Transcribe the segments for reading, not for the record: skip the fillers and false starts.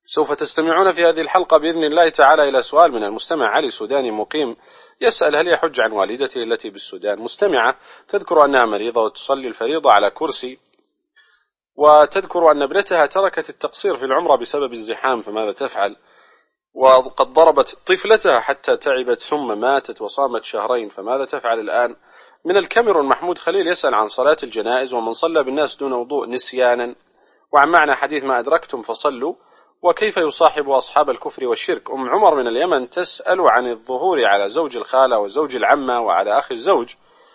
سوف تستمعون في هذه الحلقة بإذن الله تعالى إلى سؤال من المستمع علي، سوداني مقيم، يسأل: هل يحج عن والدته التي بالسودان؟ مستمعة تذكر أنها مريضة وتصلي الفريضة على كرسي، وتذكر أن ابنتها تركت التقصير في العمرة بسبب الزحام، فماذا تفعل؟ وقد ضربت طفلتها حتى تعبت ثم ماتت وصامت شهرين، فماذا تفعل الآن؟ من الكاميرون محمود خليل يسأل عن صلاة الجنائز ومن صلى بالناس دون وضوء نسيانا، وعن معنى حديث ما أدركتم فصلوا، وكيف يصاحب أصحاب الكفر والشرك. أم عمر من اليمن تسأل عن الظهور على زوج الخالة وزوج العمة وعلى أخي الزوج،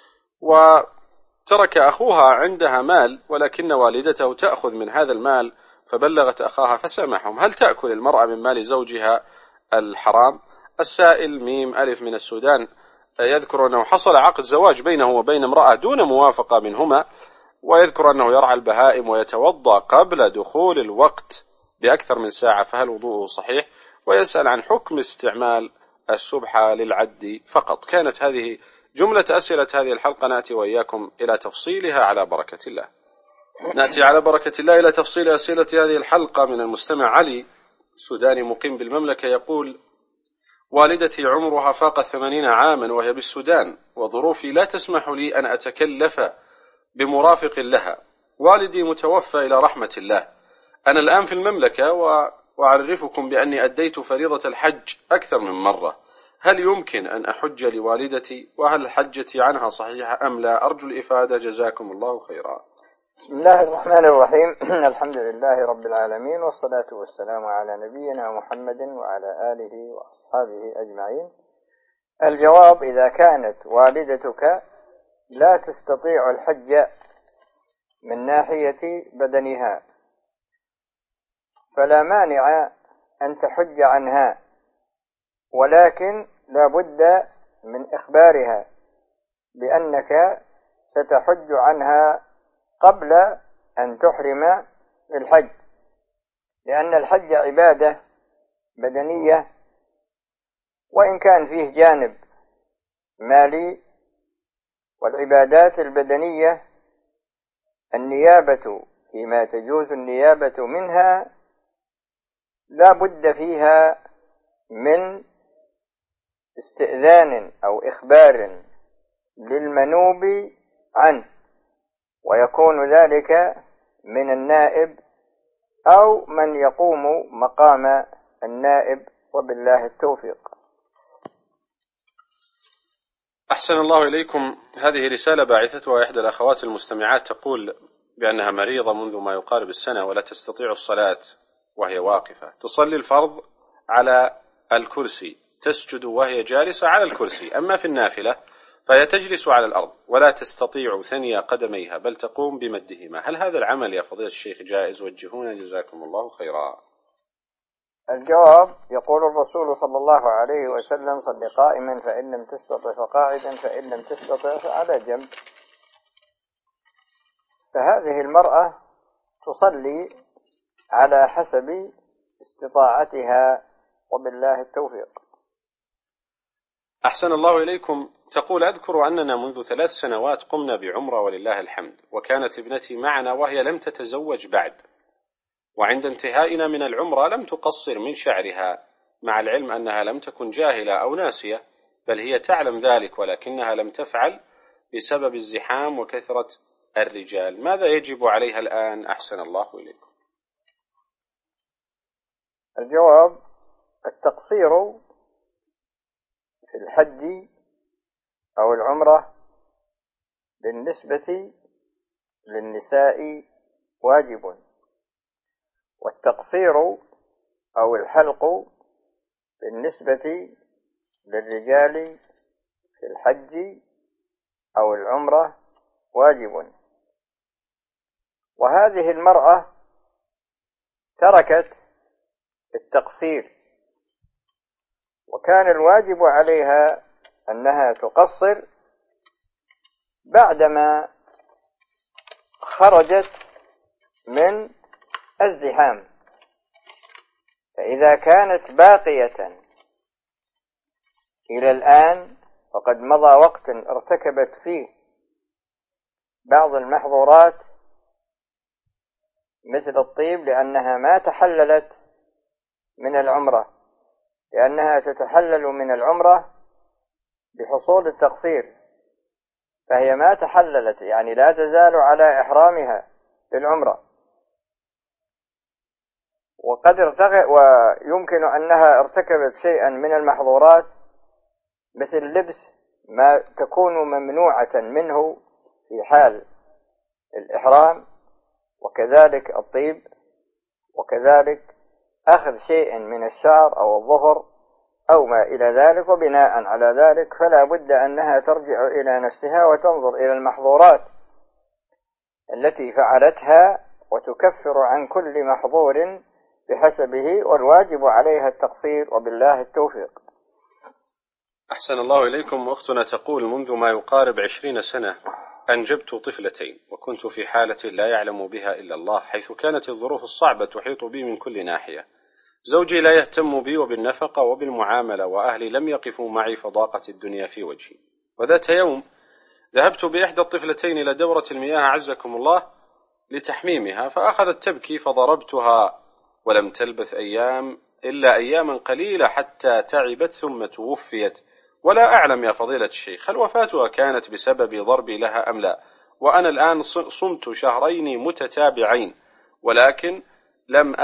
وترك أخوها عندها مال ولكن والدته تأخذ من هذا المال، فبلغت أخاها فسامحهم. هل تأكل المرأة من مال زوجها الحرام؟ السائل ميم ألف من السودان يذكر أنه حصل عقد زواج بينه وبين امرأة دون موافقة منهما، ويذكر أنه يرعى البهائم ويتوضأ قبل دخول الوقت بأكثر من ساعة، فهل وضوءه صحيح؟ ويسأل عن حكم استعمال السبحة للعد فقط. كانت هذه جملة أسئلة هذه الحلقة، نأتي وإياكم إلى تفصيلها على بركة الله. نأتي على بركة الله إلى تفصيل أسئلة هذه الحلقة من المستمع علي، سوداني مقيم بالمملكة، يقول: والدتي عمرها فاق 80 عاما وهي بالسودان، وظروفي لا تسمح لي أن أتكلف بمرافق لها. والدي متوفى إلى رحمة الله. أنا الآن في المملكة وأعرفكم بأني أديت فريضة الحج أكثر من مرة. هل يمكن أن أحج لوالدتي؟ وهل حجتي عنها صحيحة أم لا؟ أرجو الإفادة، جزاكم الله خيرا. بسم الله الرحمن الرحيم. الحمد لله رب العالمين، والصلاة والسلام على نبينا محمد وعلى آله وأصحابه أجمعين. الجواب: إذا كانت والدتك لا تستطيع الحج من ناحية بدنها فلا مانع أن تحج عنها، ولكن لا بد من إخبارها بأنك ستحج عنها قبل أن تحرم بالحج، لأن الحج عبادة بدنية، وإن كان فيه جانب مالي، والعبادات البدنية النيابة فيما تجوز النيابة منها لا بد فيها من استئذان أو إخبار للمنوب عنه، ويكون ذلك من النائب أو من يقوم مقام النائب، وبالله التوفيق. أحسن الله إليكم. هذه رسالة باعثتها إحدى الأخوات المستمعات، تقول بأنها مريضة منذ ما يقارب السنة ولا تستطيع الصلاة وهي واقفة، تصلي الفرض على الكرسي، تسجد وهي جالسة على الكرسي، أما في النافلة فهي تجلس على الأرض ولا تستطيع ثني قدميها بل تقوم بمدهما. هل هذا العمل يا فضيلة الشيخ جائز؟ وجهونا جزاكم الله خيرا. الجواب: يقول الرسول صلى الله عليه وسلم: صل قائما فإن لم تستطع فقاعدا، فإن لم تستطع فعلى جنب. فهذه المرأة تصلي على حسب استطاعتها، وبالله التوفيق. أحسن الله إليكم. تقول: أذكر أننا منذ 3 سنوات قمنا بعمرة ولله الحمد، وكانت ابنتي معنا وهي لم تتزوج بعد، وعند انتهائنا من العمرة لم تقصر من شعرها، مع العلم أنها لم تكن جاهلة أو ناسية، بل هي تعلم ذلك ولكنها لم تفعل بسبب الزحام وكثرة الرجال. ماذا يجب عليها الآن؟ أحسن الله إليكم. الجواب: التقصير في الحج أو العمرة بالنسبة للنساء واجب، والتقصير أو الحلق بالنسبة للرجال في الحج أو العمرة واجب. وهذه المرأة تركت التقصير، وكان الواجب عليها أنها تقصر بعدما خرجت من الزحام. فإذا كانت باقية إلى الآن وقد مضى وقت ارتكبت فيه بعض المحظورات مثل الطيب لأنها ما تحللت من العمرة، لأنها تتحلل من العمرة بحصول التقصير، فهي ما تحللت، يعني لا تزال على إحرامها للعمرة، ويمكن أنها ارتكبت شيئا من المحظورات مثل لبس ما تكون ممنوعة منه في حال الإحرام، وكذلك الطيب، وكذلك أخذ شيء من الشعر أو الظفر أو ما إلى ذلك، وبناء على ذلك فلا بد أنها ترجع إلى نفسها وتنظر إلى المحظورات التي فعلتها وتكفر عن كل محظور بحسبه، والواجب عليها التقصير، وبالله التوفيق. أحسن الله إليكم. أختنا تقول: منذ ما يقارب 20 سنة أنجبت طفلتين، وكنت في حالة لا يعلم بها إلا الله، حيث كانت الظروف الصعبة تحيط بي من كل ناحية. زوجي لا يهتم بي وبالنفقة وبالمعاملة، وأهلي لم يقفوا معي فضاقة الدنيا في وجهي. وذات يوم ذهبت بإحدى الطفلتين إلى دورة المياه عزكم الله لتحميمها، فأخذت تبكي فضربتها، ولم تلبث إلا أياما قليلة حتى تعبت ثم توفيت. ولا أعلم يا فضيلة الشيخ هل وفاتها كانت بسبب ضربي لها أم لا، وأنا الآن صمت شهرين متتابعين، ولكن لم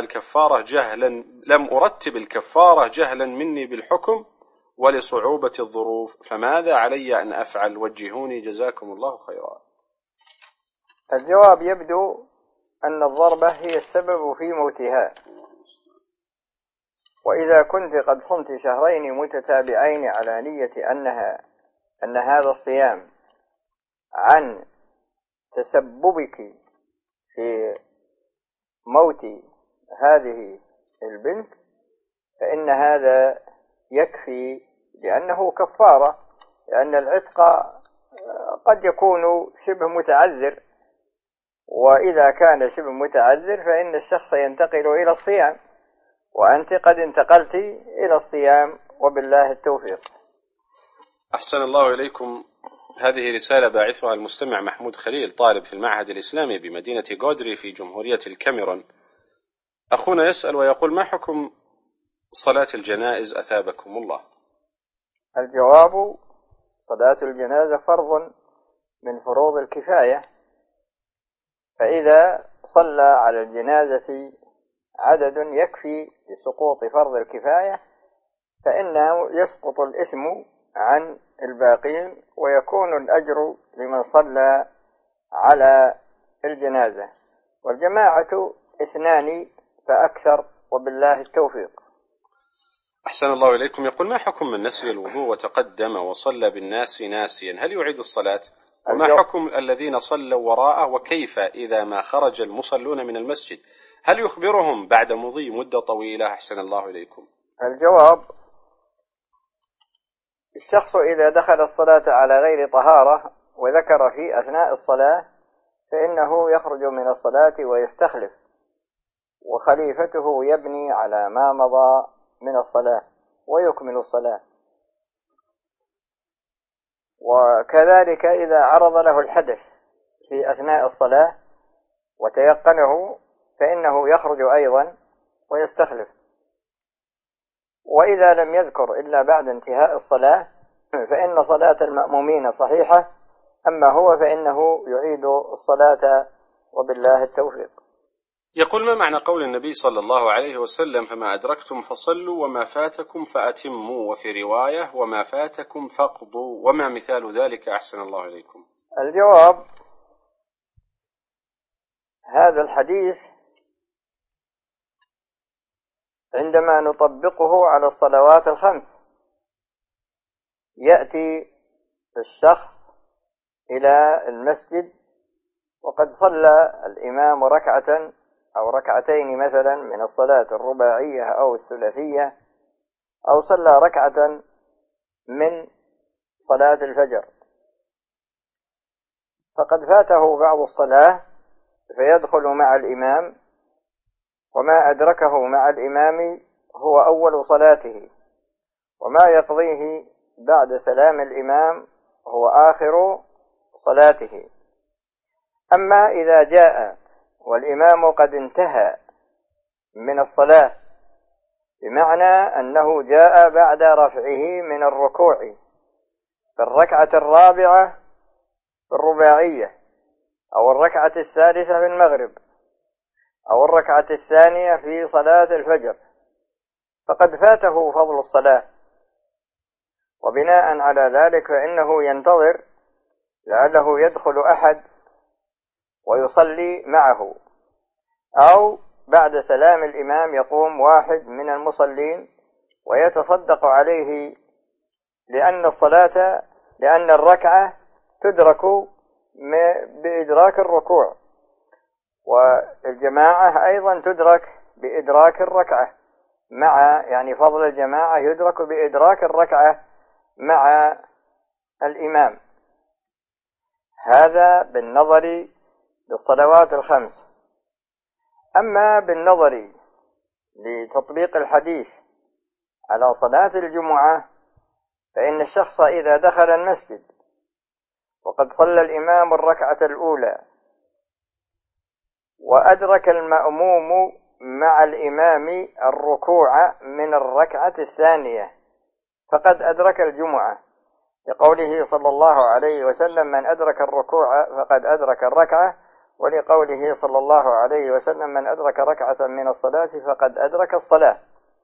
أرتب الكفارة جهلا مني بالحكم ولصعوبة الظروف، فماذا علي أن أفعل؟ وجهوني جزاكم الله خيرا. الجواب: يبدو أن الضربة هي السبب في موتها، وإذا كنت قد صمت شهرين متتابعين على نية أن هذا الصيام عن تسببك في موت هذه البنت، فإن هذا يكفي، لأنه كفارة، لأن العتق قد يكون شبه متعذر، وإذا كان شبه متعذر فإن الشخص ينتقل إلى الصيام، وأنت قد انتقلت إلى الصيام، وبالله التوفيق. أحسن الله إليكم. هذه رسالة باعثها المستمع محمود خليل، طالب في المعهد الإسلامي بمدينة غودري في جمهورية الكاميرون. أخونا يسأل ويقول: ما حكم صلاة الجنائز أثابكم الله؟ الجواب: صلاة الجنازة فرض من فروض الكفاية، فإذا صلى على الجنازة عدد يكفي لسقوط فرض الكفاية فإنه يسقط الإثم عن الباقين، ويكون الأجر لمن صلى على الجنازة، والجماعة 2 فأكثر، وبالله التوفيق. أحسن الله إليكم. يقول: ما حكم من نسي الوضوء وتقدم وصلى بالناس ناسيا، هل يعيد الصلاة؟ وما حكم الذين صلوا وراءه، وكيف إذا ما خرج المصلون من المسجد، هل يخبرهم بعد مضي مدة طويلة؟ أحسن الله إليكم. الجواب: الشخص إذا دخل الصلاة على غير طهارة وذكر في أثناء الصلاة فإنه يخرج من الصلاة ويستخلف، وخليفته يبني على ما مضى من الصلاة ويكمل الصلاة. وكذلك إذا عرض له الحدث في أثناء الصلاة وتيقنه فإنه يخرج أيضا ويستخلف. وإذا لم يذكر إلا بعد انتهاء الصلاة فإن صلاة المأمومين صحيحة، أما هو فإنه يعيد الصلاة، وبالله التوفيق. يقول: ما معنى قول النبي صلى الله عليه وسلم: فما أدركتم فصلوا وما فاتكم فأتموا، وفي رواية: وما فاتكم فاقضوا، وما مثال ذلك؟ أحسن الله إليكم. الجواب: هذا الحديث عندما نطبقه على الصلوات الخمس يأتي الشخص إلى المسجد وقد صلى الإمام ركعة أو ركعتين مثلا من الصلاة الرباعية أو الثلاثية، أو صلى ركعة من صلاة الفجر، فقد فاته بعض الصلاة فيدخل مع الإمام، وما أدركه مع الإمام هو أول صلاته، وما يقضيه بعد سلام الإمام هو آخر صلاته. أما إذا جاء والإمام قد انتهى من الصلاة بمعنى أنه جاء بعد رفعه من الركوع في الركعة الرابعة في الرباعية، أو الركعة الثالثة في المغرب، أو الركعة الثانية في صلاة الفجر، فقد فاته فضل الصلاة. وبناء على ذلك فإنه ينتظر لعله يدخل أحد ويصلي معه، أو بعد سلام الإمام يقوم واحد من المصلين ويتصدق عليه، لأن الركعة تدرك بإدراك الركوع، والجماعة أيضا تدرك بإدراك الركعة يعني فضل الجماعة يدرك بإدراك الركعة مع الإمام. هذا بالنظر للصلوات الخمس. أما بالنظر لتطبيق الحديث على صلاة الجمعة، فإن الشخص إذا دخل المسجد وقد صلى الإمام الركعة الأولى وأدرك المأموم مع الإمام الركوع من الركعة الثانية فقد أدرك الجمعة، لقوله صلى الله عليه وسلم: من أدرك الركوع فقد أدرك الركعة، ولقوله صلى الله عليه وسلم: من أدرك ركعة من الصلاة فقد أدرك الصلاة.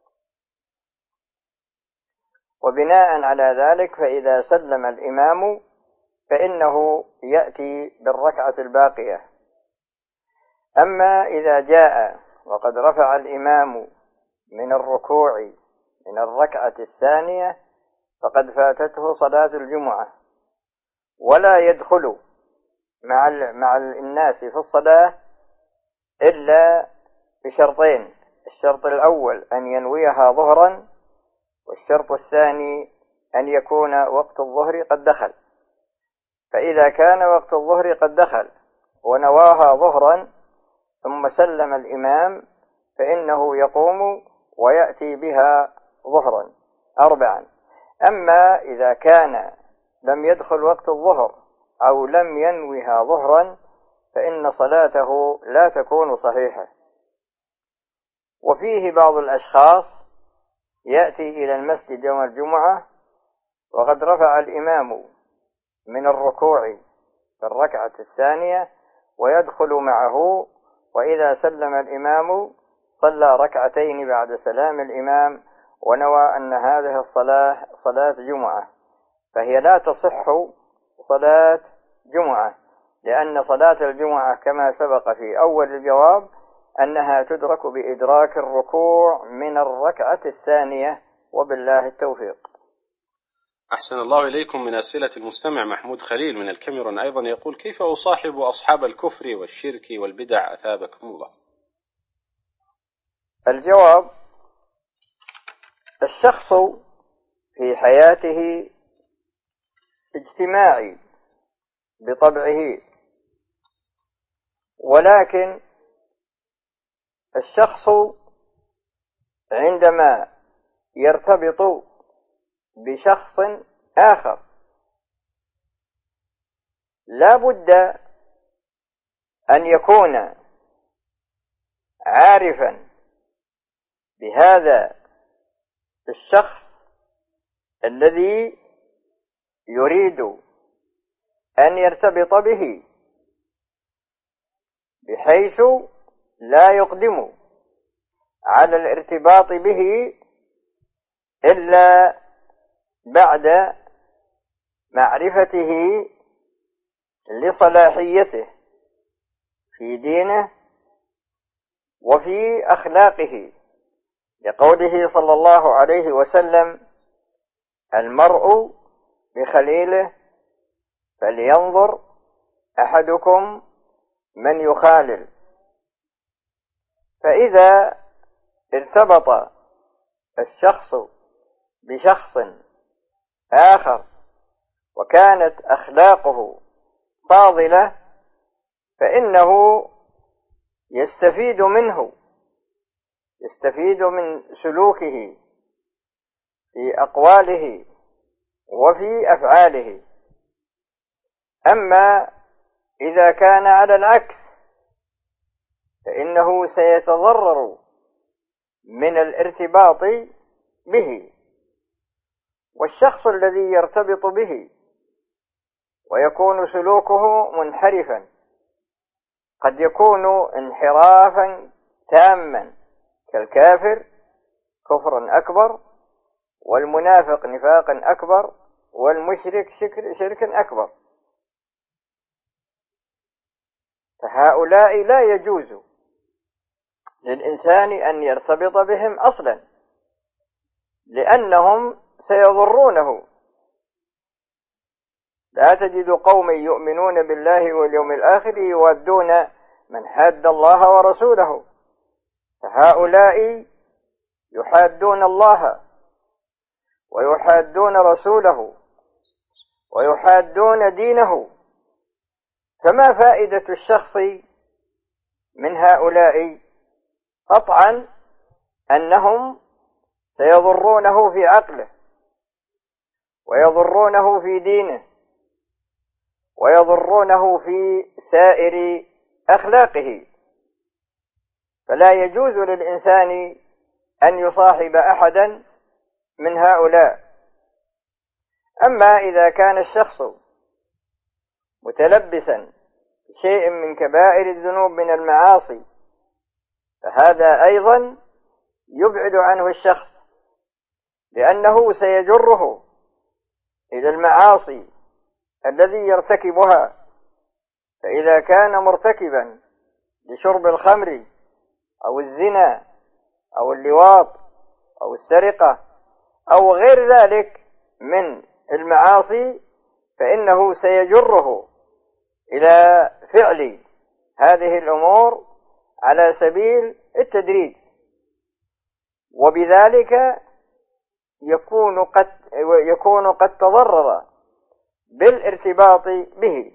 وبناء على ذلك فإذا سلم الإمام فإنه يأتي بالركعة الباقية. أما إذا جاء وقد رفع الإمام من الركوع من الركعة الثانية فقد فاتته صلاة الجمعة، ولا يدخل مع الناس في الصلاة إلا بشرطين: الشرط الأول أن ينويها ظهرا، والشرط الثاني أن يكون وقت الظهر قد دخل. فإذا كان وقت الظهر قد دخل ونواها ظهرا ثم سلم الإمام فإنه يقوم ويأتي بها ظهرا 4. أما إذا كان لم يدخل وقت الظهر أو لم ينوها ظهرا فإن صلاته لا تكون صحيحة. وفيه بعض الأشخاص يأتي إلى المسجد يوم الجمعة وقد رفع الإمام من الركوع في الركعة الثانية ويدخل معه، وإذا سلم الإمام صلى ركعتين بعد سلام الإمام ونوى أن هذه الصلاة صلاة جمعة، فهي لا تصح صلاة جمعة، لأن صلاة الجمعة كما سبق في أول الجواب أنها تدرك بإدراك الركوع من الركعة الثانية، وبالله التوفيق. أحسن الله إليكم. من أسئلة المستمع محمود خليل من الكاميرون أيضا يقول: كيف أصاحب أصحاب الكفر والشرك والبدع أثابكم الله؟ الجواب: الشخص في حياته اجتماعي بطبعه، ولكن الشخص عندما يرتبط بشخص آخر لا بد أن يكون عارفا بهذا الشخص الذي يريد أن يرتبط به، بحيث لا يقدم على الارتباط به إلا بعد معرفته لصلاحيته في دينه وفي أخلاقه، لقوله صلى الله عليه وسلم: المرء بخليله فلينظر أحدكم من يخالل. فإذا ارتبط الشخص بشخص آخر وكانت أخلاقه فاضلة فإنه يستفيد منه، يستفيد من سلوكه في أقواله وفي أفعاله. أما إذا كان على العكس فإنه سيتضرر من الارتباط به. والشخص الذي يرتبط به ويكون سلوكه منحرفا قد يكون انحرافا تاما كالكافر كفرا أكبر، والمنافق نفاقا أكبر، والمشرك شركا أكبر. فهؤلاء لا يجوز للإنسان أن يرتبط بهم أصلا، لأنهم سيضرونه. لا تجد قوما يؤمنون بالله واليوم الآخر يودون من حاد الله ورسوله. فهؤلاء يحادون الله ويحادون رسوله ويحادون دينه، فما فائدة الشخص من هؤلاء؟ قطعا أنهم سيضرونه في عقله ويضرونه في دينه ويضرونه في سائر أخلاقه. فلا يجوز للإنسان أن يصاحب أحدا من هؤلاء. أما إذا كان الشخص متلبسا بشيء من كبائر الذنوب من المعاصي، فهذا أيضا يبعد عنه الشخص، لأنه سيجره إلى المعاصي الذي يرتكبها. فإذا كان مرتكبا لشرب الخمر أو الزنا أو اللواط أو السرقة أو غير ذلك من المعاصي، فإنه سيجره إلى فعل هذه الأمور على سبيل التدريج، وبذلك يكون قد تضرر بالارتباط به.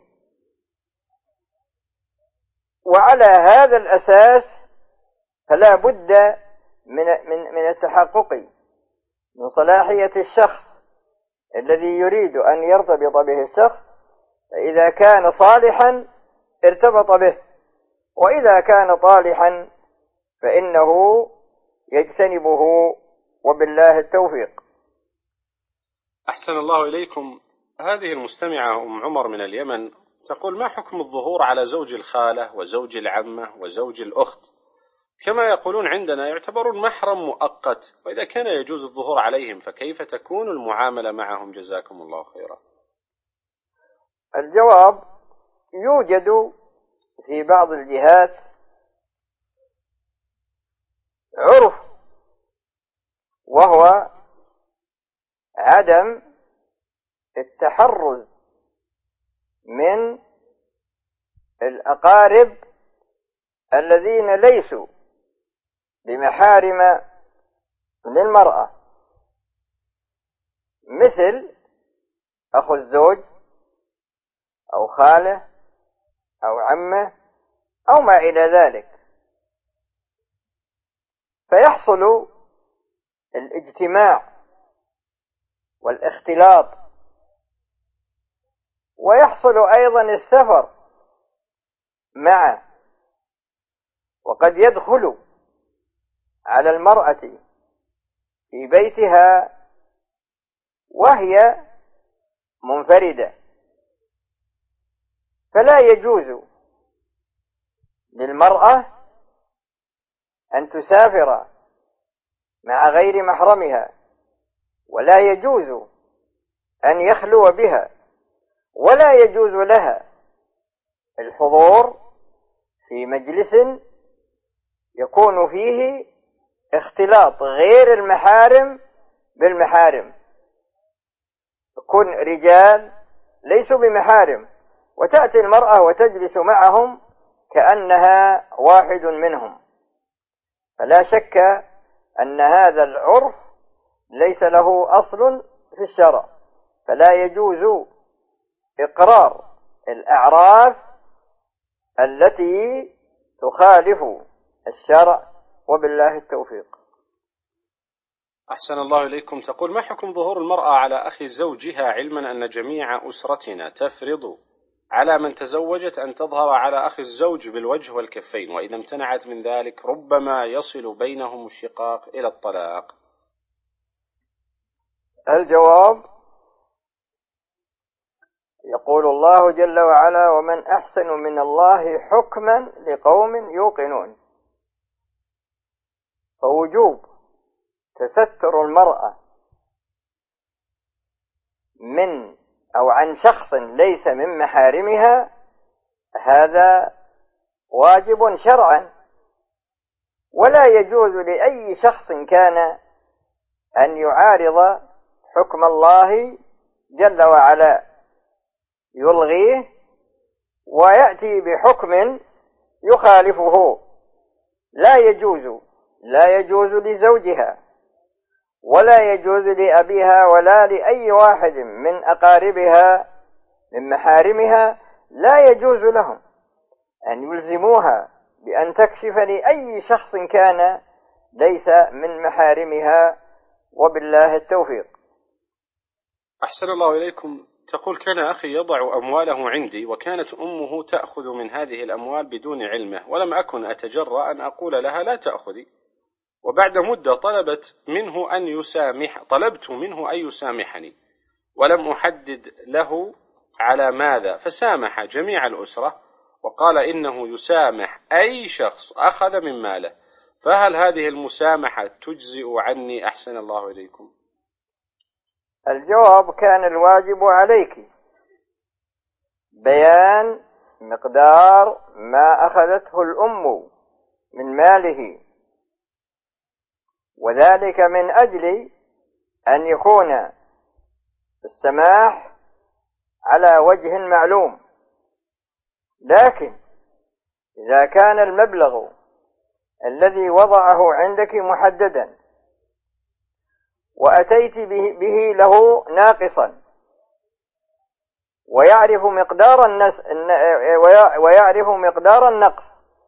وعلى هذا الأساس فلا بد من التحقق من صلاحية الشخص الذي يريد أن يرتبط به الشخص. فإذا كان صالحا ارتبط به، وإذا كان طالحا فإنه يجتنبه، وبالله التوفيق. أحسن الله إليكم. هذه المستمعة أم عمر من اليمن تقول: ما حكم الظهور على زوج الخالة وزوج العمة وزوج الأخت؟ كما يقولون عندنا يعتبرون محرم مؤقت، وإذا كان يجوز الظهور عليهم فكيف تكون المعاملة معهم؟ جزاكم الله خيرا. الجواب: يوجد في بعض الجهات عرف، وهو عدم التحرز من الأقارب الذين ليسوا بمحارم للمرأة، مثل أخو الزوج أو خاله أو عمه أو ما إلى ذلك. فيحصل الاجتماع والاختلاط، ويحصل أيضا السفر معه، وقد يدخل على المرأة في بيتها وهي منفردة. فلا يجوز للمرأة أن تسافر مع غير محرمها، ولا يجوز أن يخلو بها، ولا يجوز لها الحضور في مجلس يكون فيه اختلاط غير المحارم بالمحارم، يكون رجال ليسوا بمحارم وتأتي المرأة وتجلس معهم كأنها واحد منهم. فلا شك أن هذا العرف ليس له أصل في الشرع، فلا يجوز إقرار الأعراف التي تخالف الشرع، وبالله التوفيق. أحسن الله إليكم. تقول: ما حكم ظهور المرأة على أخي زوجها علما أن جميع أسرتنا تفرض على من تزوجت أن تظهر على أخي الزوج بالوجه والكفين، وإذا امتنعت من ذلك ربما يصل بينهم الشقاق إلى الطلاق؟ الجواب: يقول الله جل وعلا: ومن أحسن من الله حكما لقوم يوقنون. فوجوب تستر المرأة من أو عن شخص ليس من محارمها هذا واجب شرعا، ولا يجوز لأي شخص كان أن يعارض حكم الله جل وعلا، يلغيه ويأتي بحكم يخالفه. لا يجوز لزوجها، ولا يجوز لأبيها، ولا لأي واحد من أقاربها من محارمها، لا يجوز لهم أن يلزموها بأن تكشف لأي شخص كان ليس من محارمها، وبالله التوفيق. أحسن الله إليكم. تقول: كان أخي يضع أمواله عندي، وكانت أمه تأخذ من هذه الأموال بدون علمه، ولم أكن أتجرأ أن أقول لها لا تأخذي، وبعد مدة طلبت منه أن يسامحني، ولم أحدد له على ماذا، فسامح جميع الأسرة وقال إنه يسامح أي شخص أخذ من ماله، فهل هذه المسامحة تجزئ عني؟ أحسن الله إليكم. الجواب: كان الواجب عليك بيان مقدار ما أخذته الأم من ماله، وذلك من أجل أن يكون السماح على وجه معلوم. لكن إذا كان المبلغ الذي وضعه عندك محددا وأتيت به له ناقصا ويعرف مقدار النقص،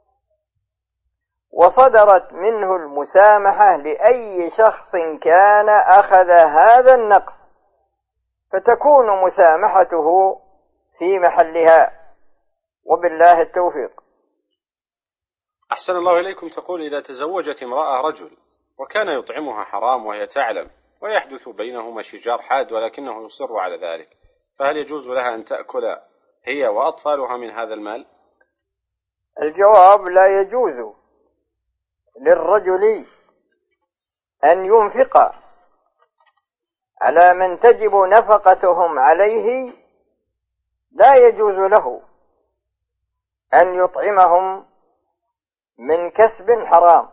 وصدرت منه المسامحة لأي شخص كان أخذ هذا النقص، فتكون مسامحته في محلها، وبالله التوفيق. أحسن الله إليكم. تقول: إذا تزوجت امرأة رجل وكان يطعمها حرام وهي تعلم، ويحدث بينهما شجار حاد ولكنه يصر على ذلك، فهل يجوز لها أن تأكل هي وأطفالها من هذا المال؟ الجواب: لا يجوز للرجل أن ينفق على من تجب نفقتهم عليه، لا يجوز له أن يطعمهم من كسب حرام،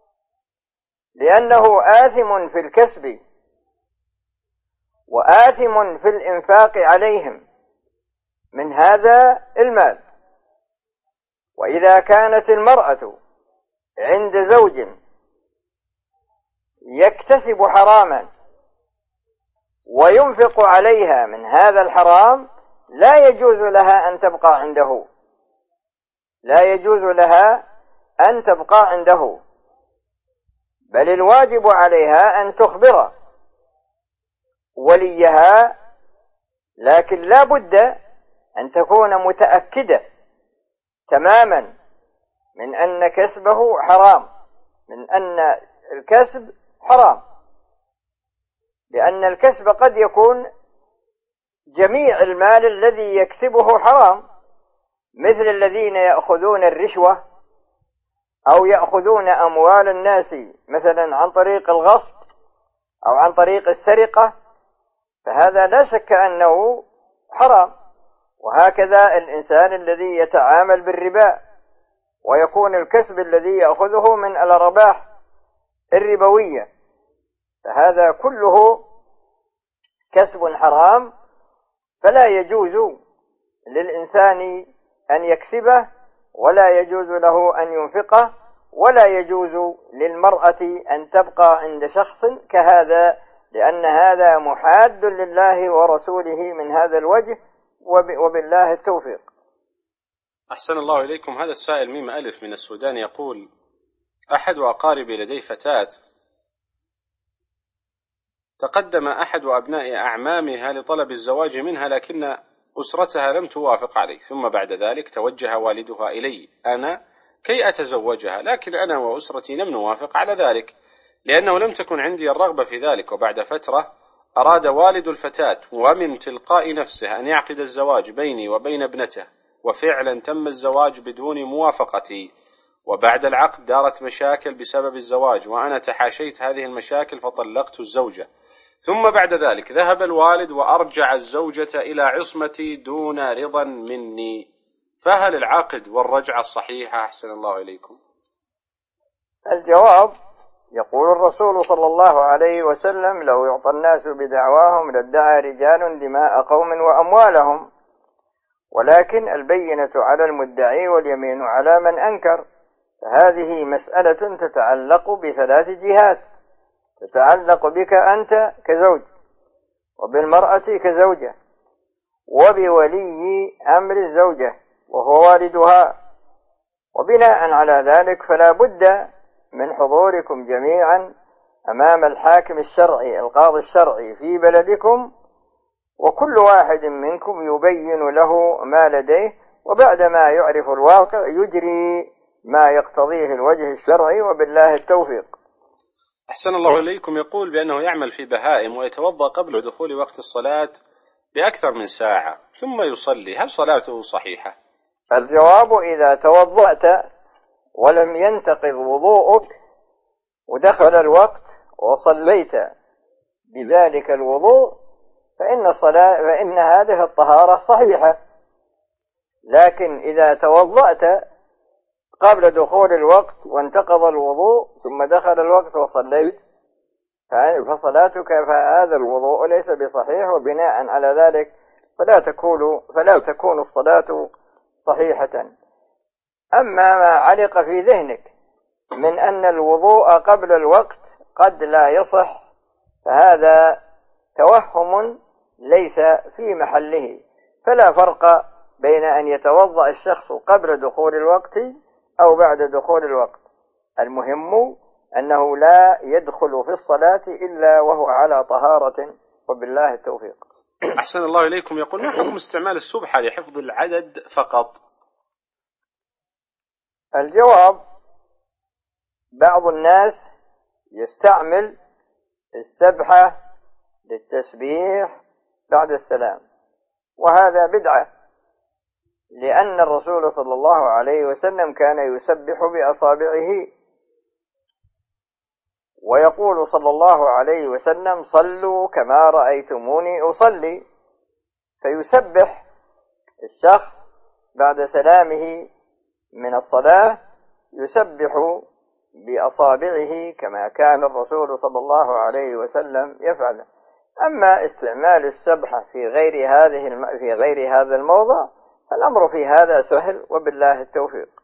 لأنه آثم في الكسب وآثم في الإنفاق عليهم من هذا المال. وإذا كانت المرأة عند زوج يكتسب حراما وينفق عليها من هذا الحرام، لا يجوز لها أن تبقى عنده، لا يجوز لها أن تبقى عنده، بل الواجب عليها أن تخبر وليها، لكن لا بد أن تكون متأكدة تماما من أن كسبه حرام، من أن الكسب حرام، لأن الكسب قد يكون جميع المال الذي يكسبه حرام، مثل الذين يأخذون الرشوة أو يأخذون أموال الناس مثلا عن طريق الغصب أو عن طريق السرقة، فهذا لا شك أنه حرام. وهكذا الإنسان الذي يتعامل بالربا ويكون الكسب الذي يأخذه من الأرباح الربوية، فهذا كله كسب حرام، فلا يجوز للإنسان أن يكسبه، ولا يجوز له أن ينفقه، ولا يجوز للمرأة أن تبقى عند شخص كهذا، لأن هذا محاد لله ورسوله من هذا الوجه، وبالله التوفيق. أحسن الله إليكم. هذا السائل ميم ألف من السودان يقول: أحد أقاربي لديه فتاة تقدم أحد أبناء أعمامها لطلب الزواج منها، لكن أسرتها لم توافق عليه، ثم بعد ذلك توجه والدها إلي أنا كي أتزوجها، لكن أنا وأسرتي لم نوافق على ذلك لأنه لم تكن عندي الرغبة في ذلك. وبعد فترة أراد والد الفتاة ومن تلقاء نفسه أن يعقد الزواج بيني وبين ابنته، وفعلا تم الزواج بدون موافقتي. وبعد العقد دارت مشاكل بسبب الزواج، وأنا تحاشيت هذه المشاكل فطلقت الزوجة. ثم بعد ذلك ذهب الوالد وأرجع الزوجة إلى عصمتي دون رضا مني، فهل العقد والرجعة صحيحة؟ أحسن الله إليكم. الجواب: يقول الرسول صلى الله عليه وسلم: لو يعطى الناس بدعواهم لادعى رجال دماء قوم وأموالهم، ولكن البينة على المدعي واليمين على من أنكر. فهذه مسألة تتعلق بثلاث جهات: تتعلق بك أنت كزوج، وبالمرأة كزوجة، وبولي أمر الزوجة وهو والدها. وبناء على ذلك فلا بد من حضوركم جميعا أمام الحاكم الشرعي القاضي الشرعي في بلدكم، وكل واحد منكم يبين له ما لديه، وبعدما يعرف الواقع يجري ما يقتضيه الوجه الشرعي، وبالله التوفيق. أحسن الله إليكم. يقول بأنه يعمل في بهائم ويتوضأ قبل دخول وقت الصلاة بأكثر من ساعة ثم يصلي، هل صلاته صحيحة؟ الجواب: إذا توضأت ولم ينتقض وضوءك ودخل الوقت وصليت بذلك الوضوء فإن هذه الطهارة صحيحة. لكن إذا توضأت قبل دخول الوقت وانتقض الوضوء ثم دخل الوقت وصليت فصلاتك فهذا الوضوء ليس بصحيح، وبناء على ذلك فلا تكون الصلاة صحيحة. أما ما علق في ذهنك من أن الوضوء قبل الوقت قد لا يصح فهذا توهم ليس في محله، فلا فرق بين أن يتوضأ الشخص قبل دخول الوقت أو بعد دخول الوقت. المهم أنه لا يدخل في الصلاة إلا وهو على طهارة، وبالله التوفيق. أحسن الله إليكم. يقول: ما حكم استعمال السبحة لحفظ العدد فقط؟ الجواب: بعض الناس يستعمل السبحة للتسبيح بعد السلام، وهذا بدعة، لأن الرسول صلى الله عليه وسلم كان يسبح بأصابعه، ويقول صلى الله عليه وسلم: صلوا كما رأيتموني أصلي. فيسبح الشخص بعد سلامه من الصلاة، يسبح بأصابعه كما كان الرسول صلى الله عليه وسلم يفعل. أما استعمال السبحة في غير هذا الموضع فالأمر في هذا سهل، وبالله التوفيق.